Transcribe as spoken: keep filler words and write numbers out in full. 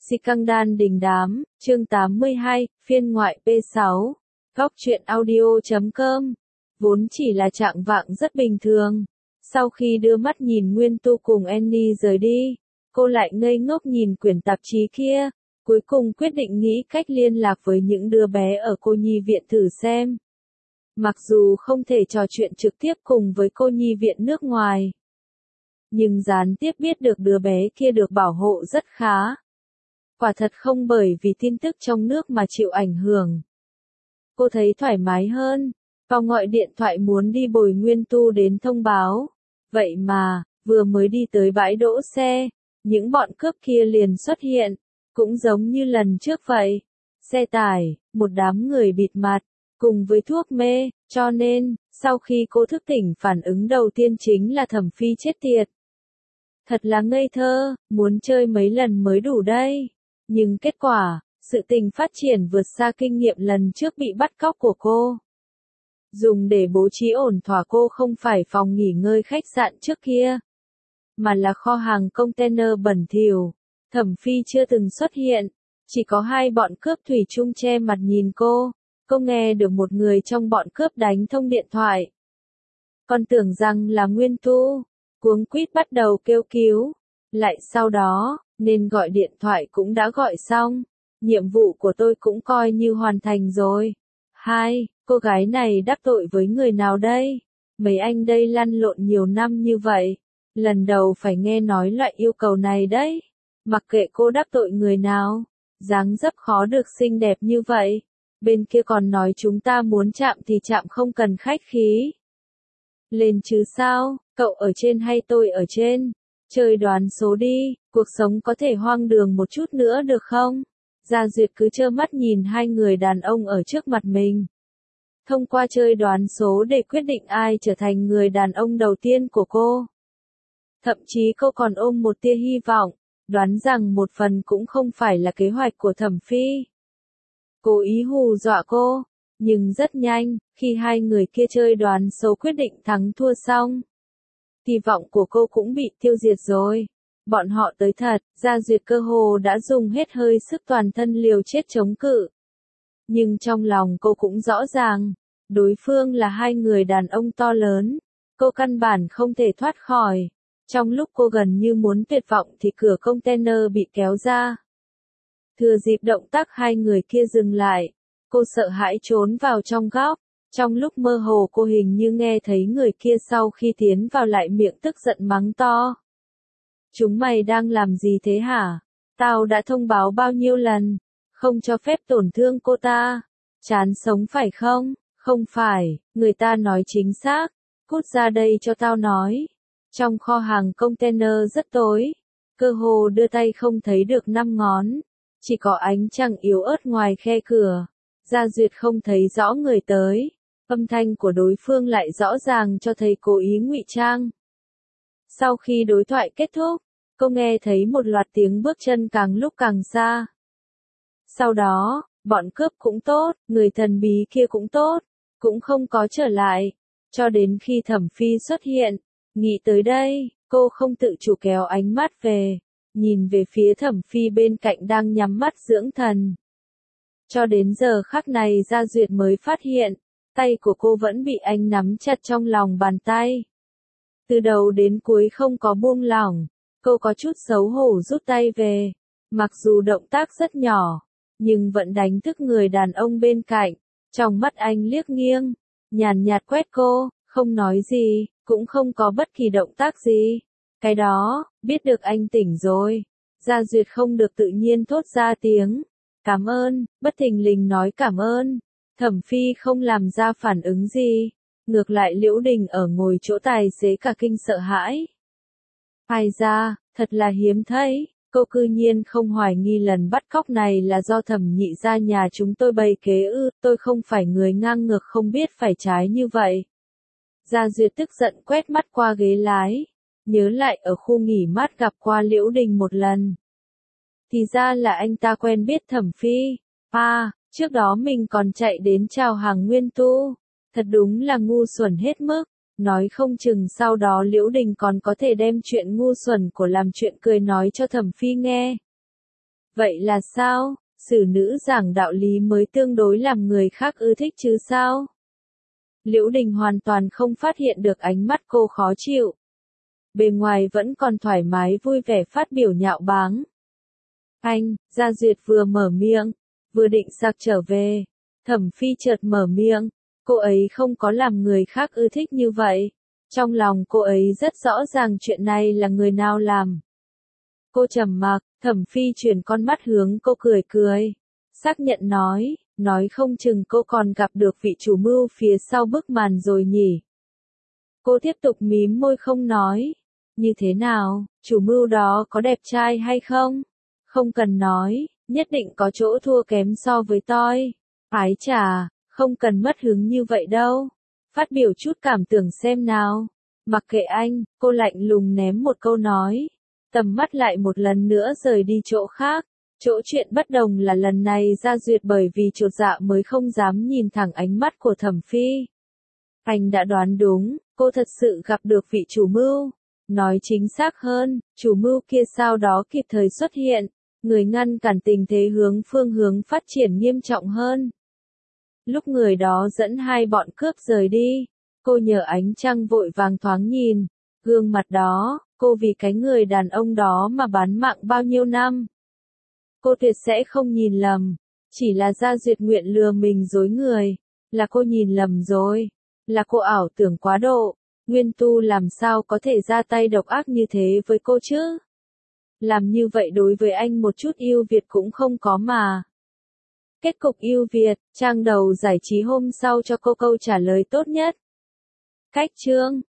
Si căng đan đình đám, chương tám mươi hai, phiên ngoại P sáu. Góc truyện audio chấm com. Vốn chỉ là trạng vạng rất bình thường. Sau khi đưa mắt nhìn Nguyên Tu cùng Annie rời đi, cô lại ngây ngốc nhìn quyển tạp chí kia, cuối cùng quyết định nghĩ cách liên lạc với những đứa bé ở cô nhi viện thử xem. Mặc dù không thể trò chuyện trực tiếp cùng với cô nhi viện nước ngoài, nhưng gián tiếp biết được đứa bé kia được bảo hộ rất khá. Quả thật không bởi vì tin tức trong nước mà chịu ảnh hưởng. Cô thấy thoải mái hơn, vào gọi điện thoại muốn đi bồi Nguyên Tu đến thông báo. Vậy mà, vừa mới đi tới bãi đỗ xe, những bọn cướp kia liền xuất hiện, cũng giống như lần trước vậy. Xe tải, một đám người bịt mặt, cùng với thuốc mê, cho nên, sau khi cô thức tỉnh phản ứng đầu tiên chính là Thẩm Phi chết tiệt. Thật là ngây thơ, muốn chơi mấy lần mới đủ đây. Nhưng kết quả, sự tình phát triển vượt xa kinh nghiệm lần trước bị bắt cóc của cô. Dùng để bố trí ổn thỏa cô không phải phòng nghỉ ngơi khách sạn trước kia, mà là kho hàng container bẩn thỉu. Thẩm Phi chưa từng xuất hiện, chỉ có hai bọn cướp thủy chung che mặt nhìn cô. Cô nghe được một người trong bọn cướp đánh thông điện thoại. Còn tưởng rằng là Nguyên Tu, cuống quýt bắt đầu kêu cứu. Lại sau đó, nên gọi điện thoại cũng đã gọi xong. Nhiệm vụ của tôi cũng coi như hoàn thành rồi. Hai, cô gái này đắc tội với người nào đây? Mấy anh đây lăn lộn nhiều năm như vậy. Lần đầu phải nghe nói loại yêu cầu này đấy. Mặc kệ cô đắc tội người nào, dáng dấp khó được xinh đẹp như vậy. Bên kia còn nói chúng ta muốn chạm thì chạm không cần khách khí. Lên chứ sao, cậu ở trên hay tôi ở trên? Chơi đoán số đi, cuộc sống có thể hoang đường một chút nữa được không? Gia Duyệt cứ trơ mắt nhìn hai người đàn ông ở trước mặt mình. Thông qua chơi đoán số để quyết định ai trở thành người đàn ông đầu tiên của cô. Thậm chí cô còn ôm một tia hy vọng, đoán rằng một phần cũng không phải là kế hoạch của Thẩm Phi. Cố ý hù dọa cô, nhưng rất nhanh, khi hai người kia chơi đoán số quyết định thắng thua xong, kỳ vọng của cô cũng bị tiêu diệt rồi. Bọn họ tới thật, Gia Duyệt cơ hồ đã dùng hết hơi sức toàn thân liều chết chống cự. Nhưng trong lòng cô cũng rõ ràng, đối phương là hai người đàn ông to lớn, cô căn bản không thể thoát khỏi. Trong lúc cô gần như muốn tuyệt vọng thì cửa container bị kéo ra. Thừa dịp động tác hai người kia dừng lại, cô sợ hãi trốn vào trong góc. Trong lúc mơ hồ cô hình như nghe thấy người kia sau khi tiến vào lại miệng tức giận mắng to. Chúng mày đang làm gì thế hả? Tao đã thông báo bao nhiêu lần, không cho phép tổn thương cô ta. Chán sống phải không? Không phải, người ta nói chính xác. Cút ra đây cho tao nói. Trong kho hàng container rất tối, cơ hồ đưa tay không thấy được năm ngón. Chỉ có ánh trăng yếu ớt ngoài khe cửa. Gia Duyệt không thấy rõ người tới. Âm thanh của đối phương lại rõ ràng cho thấy cố ý ngụy trang. Sau khi đối thoại kết thúc, cô nghe thấy một loạt tiếng bước chân càng lúc càng xa. Sau đó, bọn cướp cũng tốt, người thần bí kia cũng tốt, cũng không có trở lại. Cho đến khi Thẩm Phi xuất hiện, nghĩ tới đây, cô không tự chủ kéo ánh mắt về, nhìn về phía Thẩm Phi bên cạnh đang nhắm mắt dưỡng thần. Cho đến giờ khắc này Gia Duyệt mới phát hiện, tay của cô vẫn bị anh nắm chặt trong lòng bàn tay. Từ đầu đến cuối không có buông lỏng, cô có chút xấu hổ rút tay về. Mặc dù động tác rất nhỏ, nhưng vẫn đánh thức người đàn ông bên cạnh. Trong mắt anh liếc nghiêng, nhàn nhạt quét cô, không nói gì, cũng không có bất kỳ động tác gì. Cái đó, biết được anh tỉnh rồi. Gia Duyệt không được tự nhiên thốt ra tiếng. Cảm ơn, bất thình lình nói cảm ơn. Thẩm Phi không làm ra phản ứng gì. Ngược lại Liễu Đình ở ngồi chỗ tài xế cả kinh sợ hãi. Ai ra, thật là hiếm thấy, cô cư nhiên không hoài nghi lần bắt cóc này là do Thẩm Nhị gia nhà chúng tôi bày kế ư, tôi không phải người ngang ngược không biết phải trái như vậy. Gia Duyệt tức giận quét mắt qua ghế lái, nhớ lại ở khu nghỉ mát gặp qua Liễu Đình một lần. Thì ra là anh ta quen biết Thẩm Phi. À, trước đó mình còn chạy đến chào hàng Nguyên Tu. Thật đúng là ngu xuẩn hết mức. Nói không chừng sau đó Liễu Đình còn có thể đem chuyện ngu xuẩn của làm chuyện cười nói cho Thẩm Phi nghe. Vậy là sao? Xử nữ giảng đạo lý mới tương đối làm người khác ưa thích chứ sao? Liễu Đình hoàn toàn không phát hiện được ánh mắt cô khó chịu. Bề ngoài vẫn còn thoải mái vui vẻ phát biểu nhạo báng. Anh, Gia Duyệt vừa mở miệng, vừa định sặc trở về. Thẩm Phi chợt mở miệng, cô ấy không có làm người khác ưa thích như vậy. Trong lòng cô ấy rất rõ ràng chuyện này là người nào làm. Cô trầm mặc, Thẩm Phi chuyển con mắt hướng cô cười cười. Xác nhận nói, nói không chừng cô còn gặp được vị chủ mưu phía sau bức màn rồi nhỉ. Cô tiếp tục mím môi không nói. Như thế nào, chủ mưu đó có đẹp trai hay không? Không cần nói, nhất định có chỗ thua kém so với tôi. Ái chà, không cần mất hứng như vậy đâu. Phát biểu chút cảm tưởng xem nào. Mặc kệ anh, cô lạnh lùng ném một câu nói. Tầm mắt lại một lần nữa rời đi chỗ khác. Chỗ chuyện bất đồng là lần này Gia Duyệt bởi vì chột dạ mới không dám nhìn thẳng ánh mắt của Thẩm Phi. Anh đã đoán đúng, cô thật sự gặp được vị chủ mưu. Nói chính xác hơn, chủ mưu kia sau đó kịp thời xuất hiện, người ngăn cản tình thế hướng phương hướng phát triển nghiêm trọng hơn. Lúc người đó dẫn hai bọn cướp rời đi, cô nhờ ánh trăng vội vàng thoáng nhìn, gương mặt đó, cô vì cái người đàn ông đó mà bán mạng bao nhiêu năm. Cô tuyệt sẽ không nhìn lầm, chỉ là Gia Duyệt nguyện lừa mình dối người, là cô nhìn lầm rồi, là cô ảo tưởng quá độ. Nguyên Tu làm sao có thể ra tay độc ác như thế với cô chứ? Làm như vậy đối với anh một chút ưu việt cũng không có mà. Kết cục ưu việt, trang đầu giải trí hôm sau cho cô câu trả lời tốt nhất. Cách chương